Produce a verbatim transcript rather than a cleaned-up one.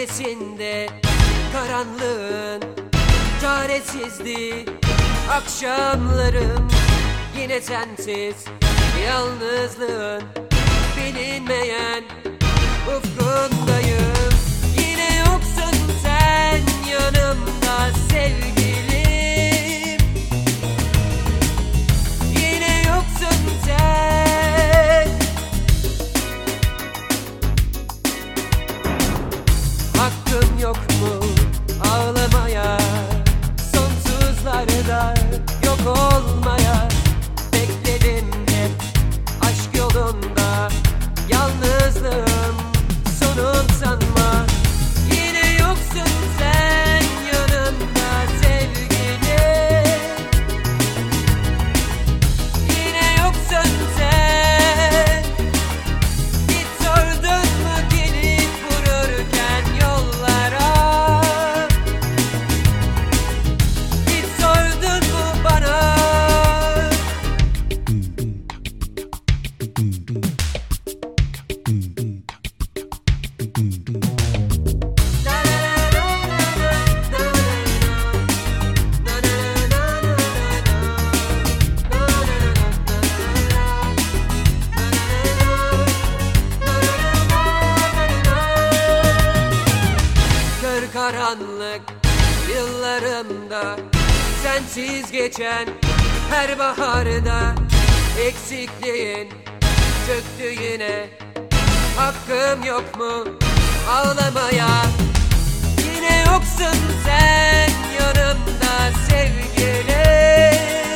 gölgesinde karanlığın çaresizliği. Akşamlarım yine sensiz, yalnızlığın bilinmeyen ufkundayım. Yine yoksun sen yanımda sevgilim, yine yoksun sen. Hakkım yok mu ağlamaya, sonsuzlarda yok olmaya? Bekledim hep aşk yolunda, yalnızlığım sonum sanma. Yine yoksun sen yanımda sevgilim, yine yoksun sen. Hiç sordun mu gelip vururken yollara? Hiç sordun mu bana? Kör karanlık yıllarımda, sensiz geçen her baharda eksikliğin çöktü yine. Hakkım yok mu ağlamaya? Yine yoksun sen yanımda sevgilim,